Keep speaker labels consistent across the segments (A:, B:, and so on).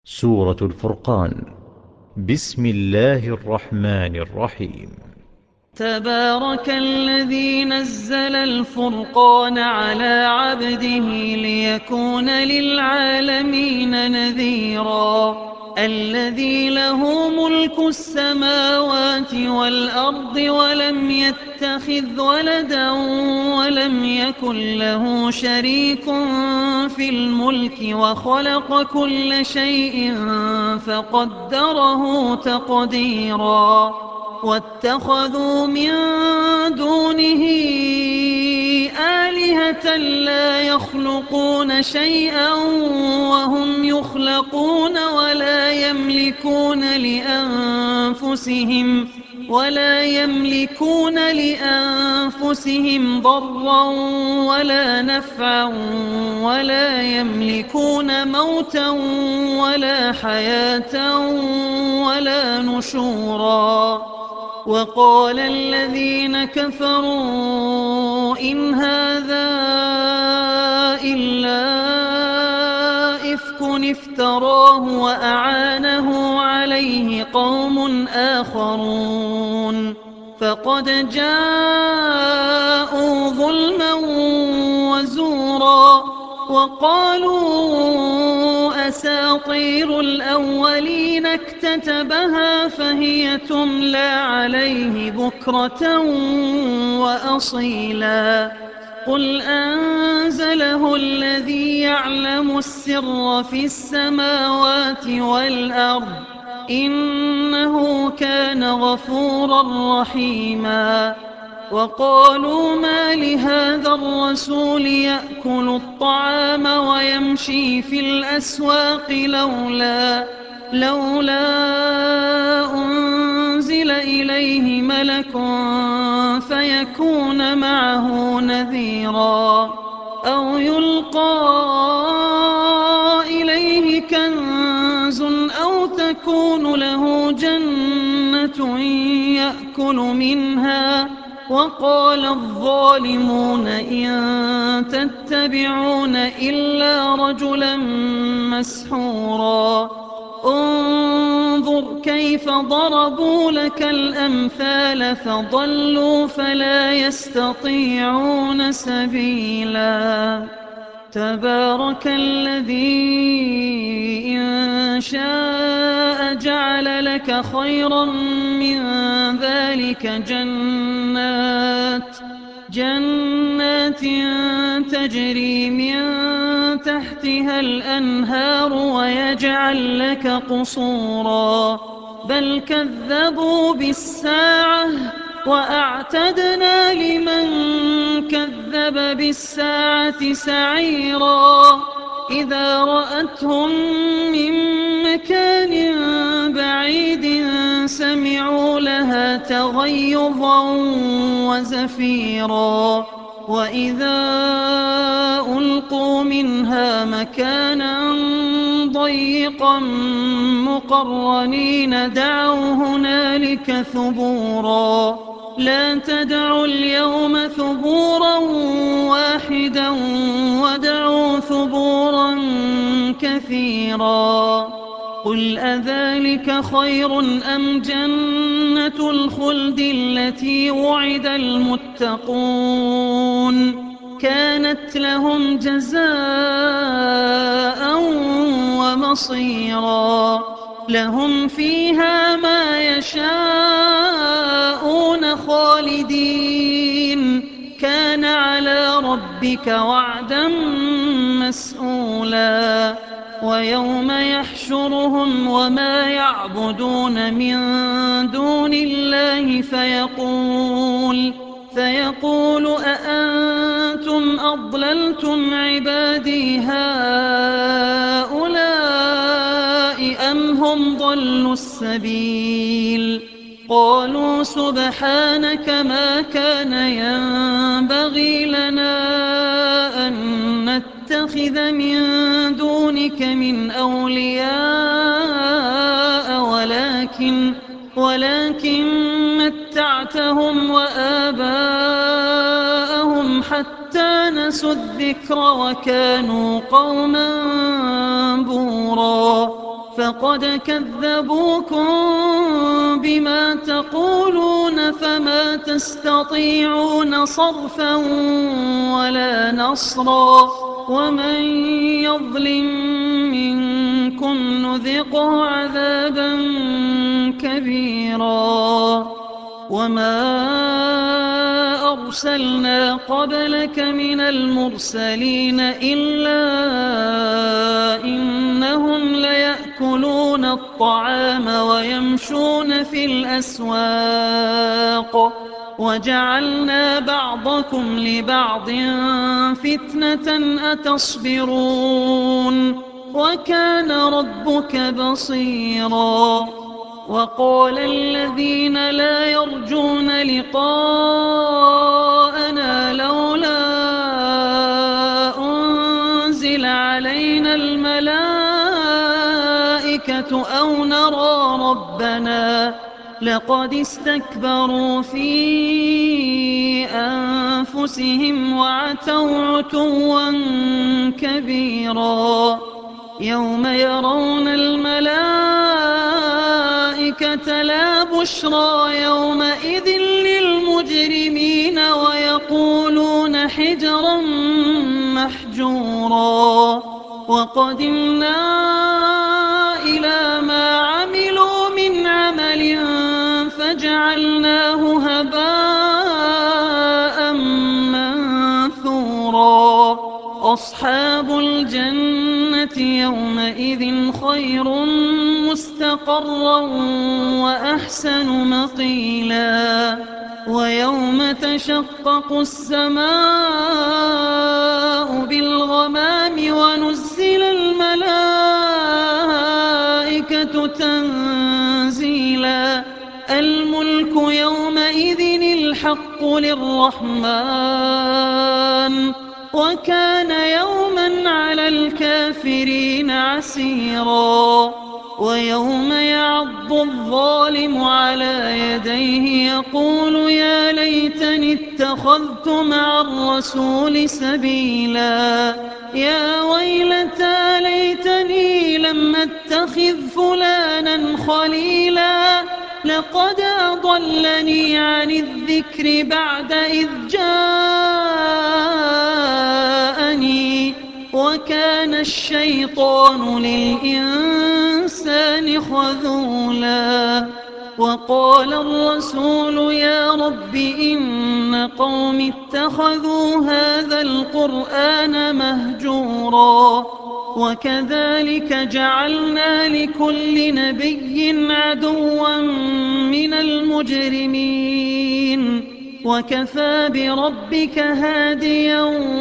A: سورة الفرقان. بسم الله الرحمن الرحيم.
B: تبارك الذي نزل الفرقان على عبده ليكون للعالمين نذيرا. الذي له ملك السماوات والأرض ولم يتخذ ولدا ولم يكن له شريك في الملك وخلق كل شيء فقدره تقديرا. واتخذوا من دونه آلهة لا يخلقون شيئا وهم يخلقون ولا يملكون لأنفسهم ضرا ولا نفعا ولا يملكون موتا ولا حياة ولا نشورا. وقال الذين كفروا إن هذا إلا إفك افتراه وأعانه عليه قوم آخرون فقد جاءوا ظلما وزورا. وقالوا أساطير الأولين اكتتبها فهي تملى عليه بكرة وأصيلا. قل أنزله الذي يعلم السر في السماوات والأرض إنه كان غفورا رحيما. وقالوا ما لهذا الرسول يأكل الطعام ويمشي في الأسواق لولا أنزل إليه ملك فيكون معه نذيرا أو يلقى إليه كنز أو تكون له جنة يأكل منها. وقال الظالمون إن تتبعون إلا رجلا مسحورا. انظر كيف ضربوا لك الأمثال فضلوا فلا يستطيعون سبيلا. تبارك الذي إن شاء جعل لك خيرا من ذلك جنات تجري من تحتها الأنهار ويجعل لك قصورا. بل كذبوا بالساعة وأعتدنا لمن كذب بالساعة سعيرا. إذا رأتهم من مكان بعيد سمعوا لها تغيظا وزفيرا. وإذا ألقوا منها مكانا ضيقا مقرنين دعوا هنالك ثبورا. لا تدعوا اليوم ثبورا واحدا وادعوا ثبورا كثيرا. قل أذلك خير أم جنة الخلد التي وعد المتقون كانت لهم جزاء ومصيرا. لهم فيها ما يشاءون خالدين كان على ربك وعدا مسئولا. ويوم يحشرهم وما يعبدون من دون الله فيقول أأنتم أضللتم عبادي هؤلاء أم هم ضلوا السبيل. قالوا سبحانك ما كان ينبغي لنا أن نتخذ من دونك من أولياء ولكن متعتهم وآباءهم حتى نسوا الذكر وكانوا قوما بورا. فقد كذبوكم بما تقولون فما تستطيعون صرفا ولا نصرا ومن يظلم منكم نذقه عذابا كبيرا وما أرسلنا قبلك من المرسلين إلا إنهم ليأكلون الطعام ويمشون في الأسواق وجعلنا بعضكم لبعض فتنة أتصبرون وكان ربك بصيرا وقال الذين لا يرجون لقاءنا لولا أنزل علينا الملائكة أو نرى ربنا لقد استكبروا في أنفسهم وعتوا عتوا كبيرا يوم يرون الملائكة لا بشرى يومئذ للمجرمين ويقولون حجرا محجورا وقدمنا إلى ما عملوا من عمل فجعلناه هباء منثورا أصحاب الجنة يومئذ خير مستقرا وأحسن مقيلا ويوم تشقق السماء بالغمام ونزل الملائكة تنزيلا الملك يومئذ الحق للرحمن وكان يوما على الكافرين عسيرا ويوم يعض الظالم على يديه يقول يا ليتني اتخذت مع الرسول سبيلا يا ويلتى ليتني لم أتخذ فلانا خليلا لقد أضلني عن الذكر بعد إذ جاءني وكان الشيطان للإنسان خذولا وقال الرسول يا رب إن قوم اتخذوا هذا القرآن مهجورا وكذلك جعلنا لكل نبي عدوا من المجرمين وكفى بربك هاديا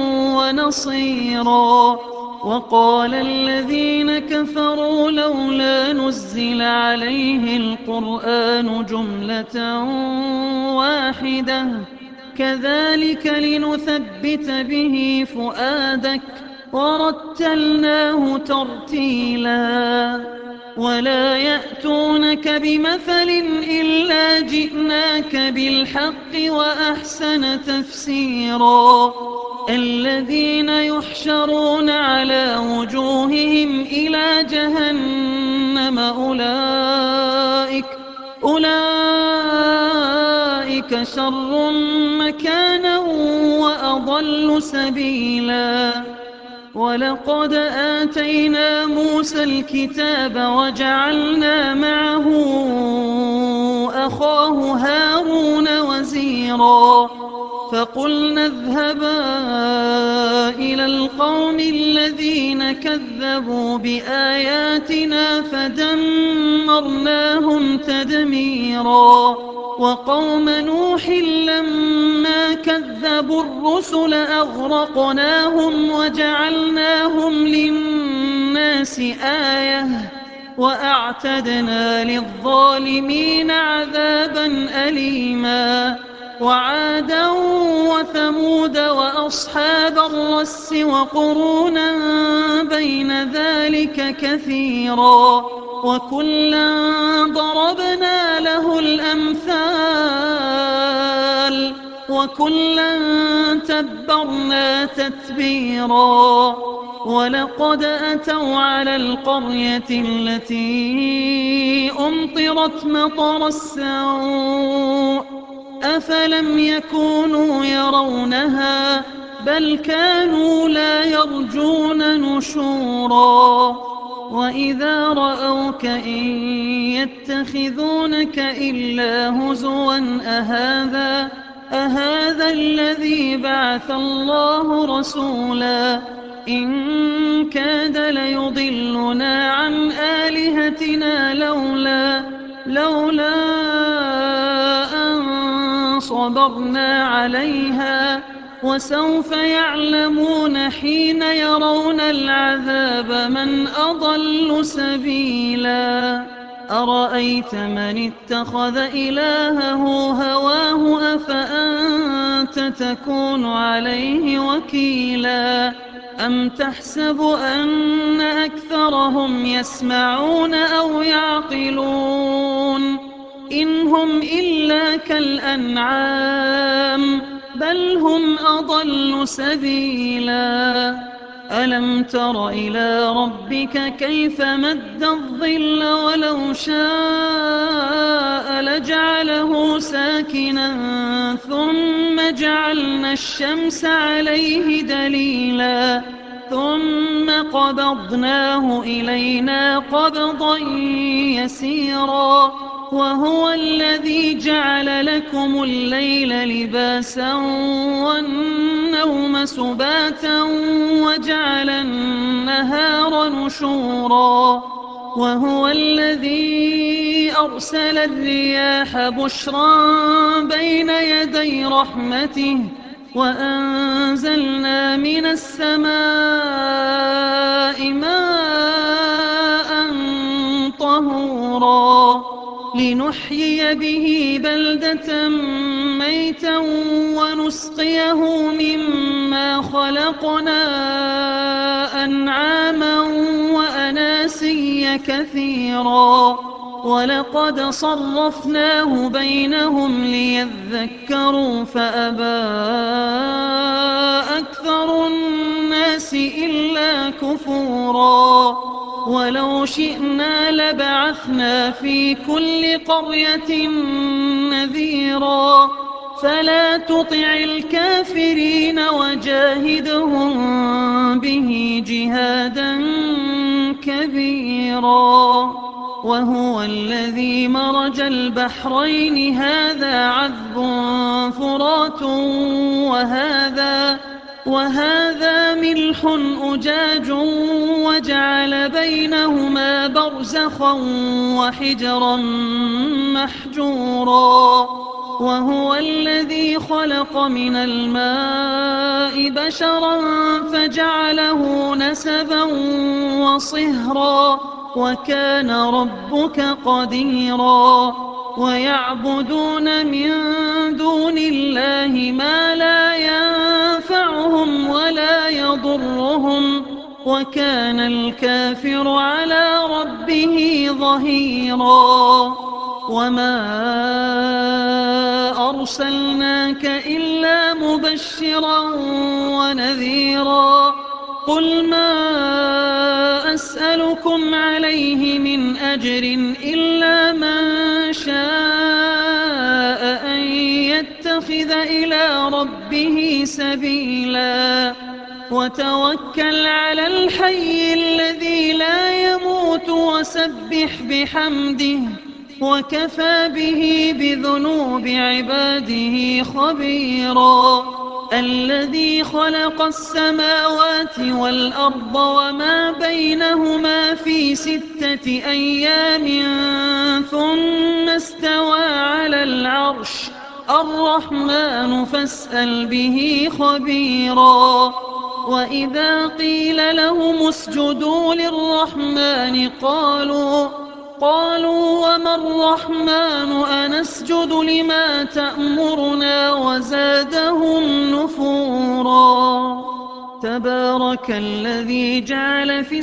B: ونصيرا وقال الذين كفروا لولا نزل عليه القرآن جملة واحدة كذلك لنثبت به فؤادك ورتلناه ترتيلا ولا يأتونك بمثل إلا جئناك بالحق وأحسن تفسيرا الذين يحشرون على وجوههم إلى جهنم أولئك شر مكانا وأضل سبيلا ولقد آتينا موسى الكتاب وجعلنا معه أخاه هارون وزيرا فقلنا اذهبا إلى القوم الذين كذبوا بآياتنا فدمرناهم تدميرا وقوم نوح لما كذبوا الرسل أغرقناهم وجعلناهم للناس آية وأعتدنا للظالمين عذابا أليما وعادا وثمود وأصحاب الرس وقرونا بين ذلك كثيرا وكلا ضربنا له الأمثال وكلا تبرنا تتبيرا ولقد أتوا على القرية التي أمطرت مطر السوء أفلم يكونوا يرونها بل كانوا لا يرجون نشورا وإذا رأوك إن يتخذونك إلا هزوا أهذا الذي بعث الله رسولا إن كاد ليضلنا عن آلهتنا لولا أن صبرنا عليها وسوف يعلمون حين يرون العذاب من أضل سبيلا أرأيت من اتخذ إلهه هواه أفأنت تكون عليه وكيلا أم تحسب أن أكثرهم يسمعون أو يعقلون إن هم إلا كالأنعام بل هم أضل سبيلا ألم تر إلى ربك كيف مد الظل ولو شاء لجعله ساكنا ثم جعلنا الشمس عليه دليلا ثم قبضناه إلينا قبضا يسيرا وهو الذي جعل لكم الليل لباسا والنوم سباتا وجعل النهار نشورا وهو الذي أرسل الرياح بشرا بين يدي رحمته وأنزلنا من السماء ماء طهورا لنحيي به بلدة ميتا ونسقيه مما خلقنا أنعاما وأناسيا كثيرا ولقد صرفناه بينهم ليذكروا فأبى أكثر الناس إلا كفورا ولو شئنا لبعثنا في كل قرية نذيرا فلا تطع الكافرين وجاهدهم به جهادا كبيرا وهو الذي مرج البحرين هذا عذب فرات وهذا ملح أجاج وجعل بينهما برزخا وحجرا محجورا وهو الذي خلق من الماء بشرا فجعله نسبا وصهرا وكان ربك قديرا ويعبدون من دون الله ما لا ينفعهم ولا يضرهم وكان الكافر على ربه ظهيرا وما أرسلناك إلا مبشرا ونذيرا قل ما أسألكم عليه من أجر إلا من شاء أن يتخذ إلى ربه سبيلا وتوكل على الحي الذي لا يموت وسبح بحمده وكفى به بذنوب عباده خبيرا الذي خلق السماوات والأرض وما بينهما في 6 أيام ثم استوى على العرش الرحمن فاسأل به خبيرا وإذا قيل لهم اسجدوا للرحمن قالوا وما الرحمن أنسجد لما تأمرنا وزادهم نفورا تبارك الذي جعل في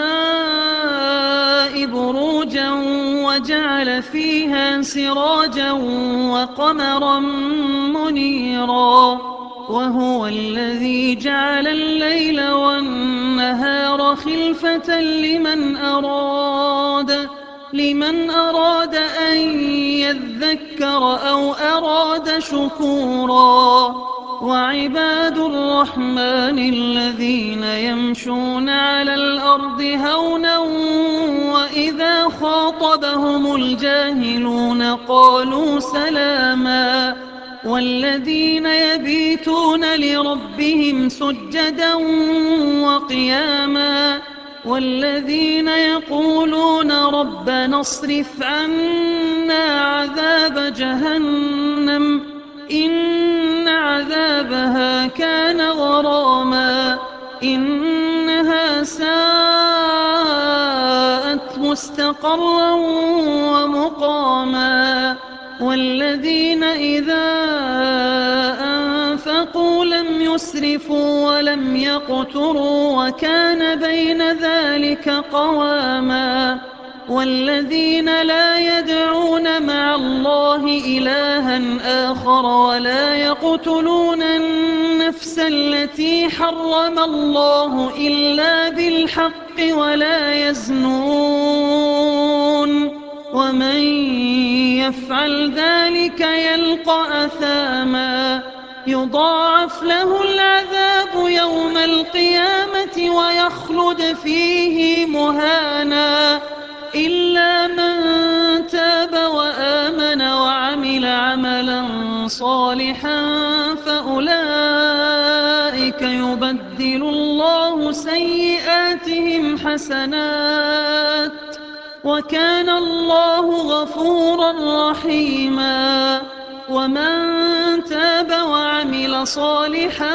B: السماء بروجا وجعل فيها سراجا وقمرا منيرا وهو الذي جعل الليل والنهار والنهار خلفة لمن أراد أن يذكر أو أراد شكورا. وعباد الرحمن الذين يمشون على الأرض هونا وإذا خاطبهم الجاهلون قالوا سلاما. والذين يبيتون لربهم سجدا وقياما. والذين يقولون ربنا اصرف عنا عذاب جهنم إن عذابها كان غراما إنها ساءت مستقرا ومقاما. والذين إذا أنفقوا لم يسرفوا ولم يقتروا وكان بين ذلك قواما. والذين لا يدعون مع الله إلها آخر ولا يقتلون النفس التي حرم الله إلا بالحق ولا يزنون ومن يفعل ذلك يلقى أثاما يضاعف له العذاب يوم القيامة ويخلد فيه مهانا إلا من تاب وآمن وعمل عملا صالحا فأولئك يبدل الله سيئاتهم حسنات وكان الله غفورا رحيما. ومن تاب وعمل صالحا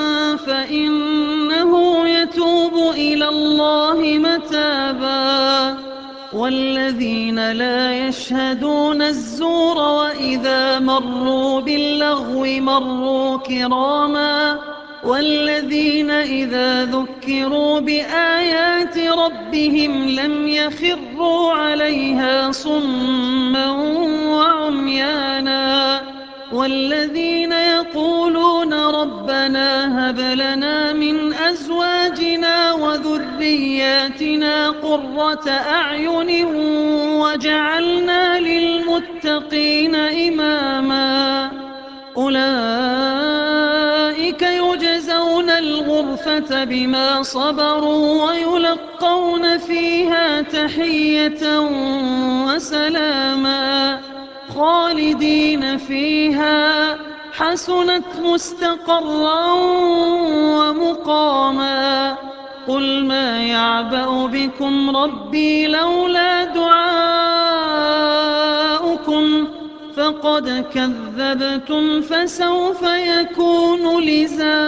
B: فإنه يتوب إلى الله متابا. والذين لا يشهدون الزور وإذا مروا باللغو مروا كراما. والذين إذا ذكروا بآيات ربهم لم يخروا عليها صما وعميانا. والذين يقولون ربنا هب لنا من أزواجنا وذرياتنا قرة أعين وجعلنا للمتقين إماما. أولئك يجزون الغرفة بما صبروا ويلقون فيها تحية وسلاما خالدين فيها حسنت مستقرا ومقاما. قل ما يعبأ بكم ربي لولا دعاؤكم فقد كذبتم فسوف يكون لزاما.